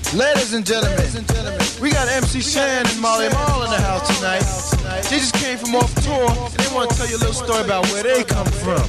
Ladies and gentlemen, we got MC Shan and Molly Marl in the house tonight. They just came from off tour, and they want to tell you a little story about where they come from.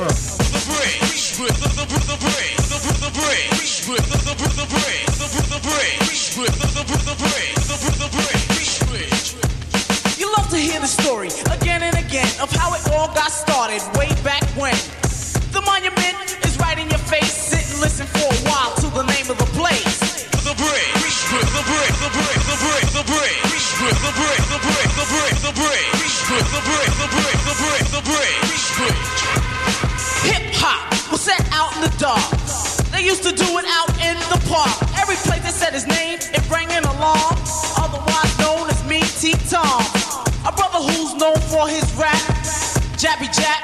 You love to hear the story again and again of how it all got started way back when. The monument is right in your face. Sit and listen for a while to the name of the place. The break, the break, the break, the break, the break, the break, the break, the break, the break, the break, the break, the break, the break, the break. Hip hop was set out in the dark. They used to do it out in the park. Every place they said his name, it rang an alarm. Otherwise known as me, T-Tom. A brother who's known for his rap, Jabby Jap.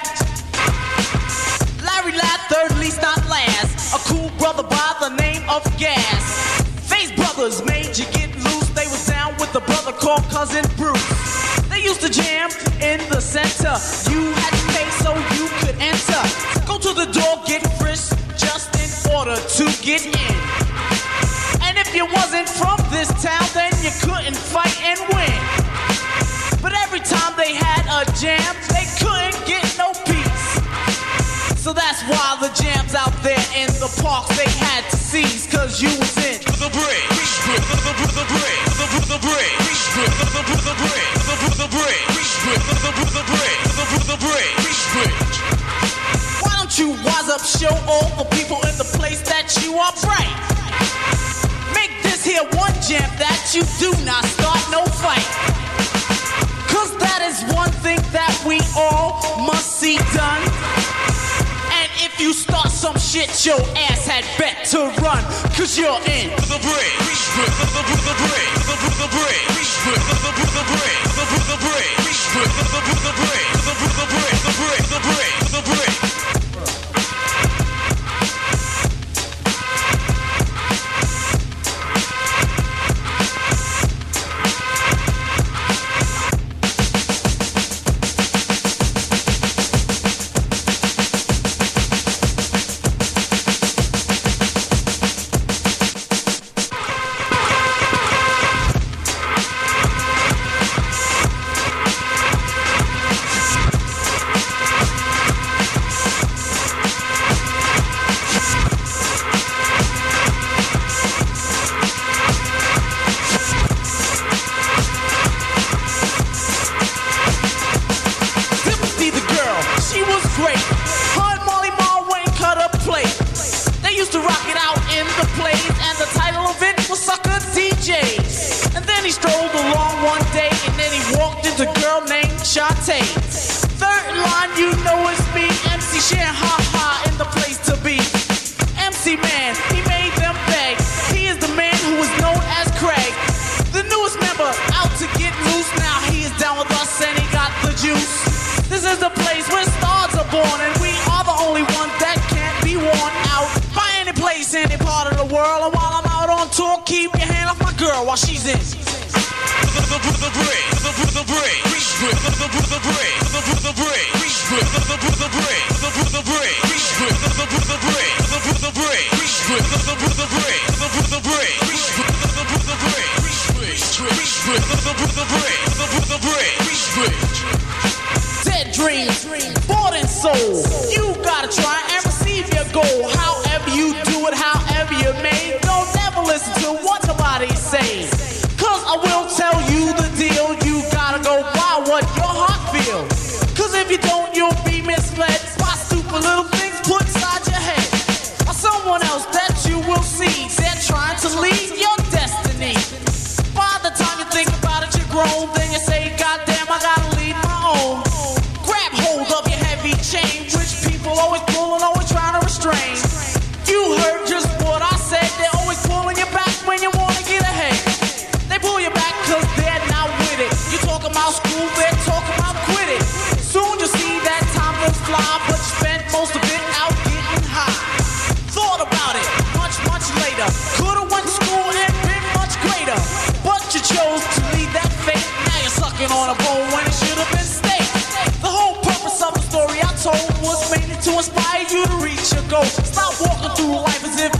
Larry Ladd, third least not last. A cool brother by the name of Gas. Face Brothers made you get loose. They was down with the brother called Cousin Bruce. They used to jam in the center. You had to pay so you could enter. Go to the door, get frisked, just in order to get in. And if you wasn't from this town, then you couldn't fight and win. But every time they had a jam, they couldn't get no peace. So that's why the jams out there in the parks they had to seize, cause you was in the break, the break, the break, the break, the break, the break. Why don't you wise up, show all the people in the place that you are bright? Make this here one jam that you do not start no fight. Cause that is one thing that we all must see done. If you start some shit, your ass had bet to run, cause you're in the break, the break, the break, the break, the break, the break, the break, the break. Third line, you know it's me, MC Shan, ha ha, in the place to be. MC Man, he made them beg. He is the man who is known as Craig, the newest member out to get loose. Now he is down with us and he got the juice. This is the place where stars are born, and we are the only ones that can't be worn out by any place, any part of the world. And while I'm out on tour, keep your hand off my girl while she's in. The break, the break, the break, the break, Dead dreams, bought and sold. You gotta try and receive your goal. However you do it, however you may. Don't ever listen to what nobody says. Cause I will tell you the deal. You gotta go by what your heart feels. Cause if you don't, you'll be misled by stupid little things put inside your head. By someone else that you will see. They're trying to lead your destiny. By the time you think about it, you're grown. Then you say, goddamn, I gotta lead my own. Grab hold of your heavy chain. Rich people always pulling, always trying to restrain. You heard just what I said. They're always pulling you back when you wanna get ahead. They pull you back cause they're not with it. You talking about school, they're talking about quit it. Soon you'll see that time will fly, but you spent most of it out getting high. Thought about it much, much later. Could've went to school and been much greater. But you chose to leave that fate. Now you're sucking on a bone when it should've been steak. The whole purpose of the story I told was mainly to inspire you to reach your goal. Stop walking through life as if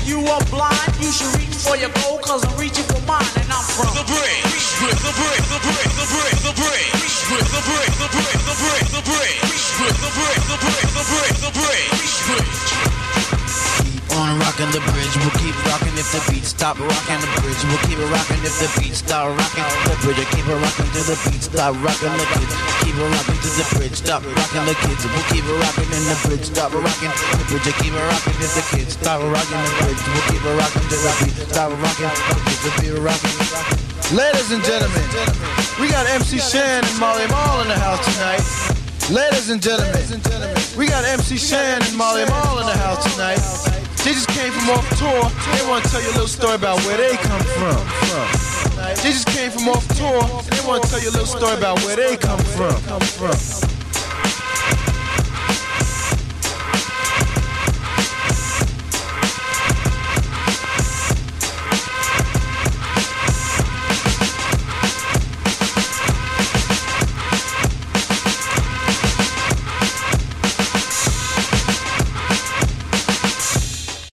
you are blind, you should reach for your goal, cause I'm reaching for mine, and I'm from the bridge. The bridge, the bridge, the bridge, the bridge. The bridge, the bridge, the bridge, the bridge. The bridge, the bridge, the bridge, the bridge. Keep on rocking the bridge, we'll keep rocking if the beat stop rocking the bridge. We'll keep it rocking if the beat stop rocking the bridge. Keep it rocking till the beat stop rocking the kids. Keep it rocking till the bridge stop rocking the kids. We'll keep it rocking in the bridge stop rocking the bridge. Keep it rocking if the kids stop rocking the bridge. We'll keep it rocking till the beat stop rocking the kids. We'll keep it rocking. Ladies and gentlemen, we got MC Shan and Marley Marl in the house tonight. Ladies and gentlemen, we got MC Shan and Marley Marl in the house tonight. They just came from off tour. They want to tell you a little story about where they come from. They just came from off tour. They want to tell you a little story about where they come from.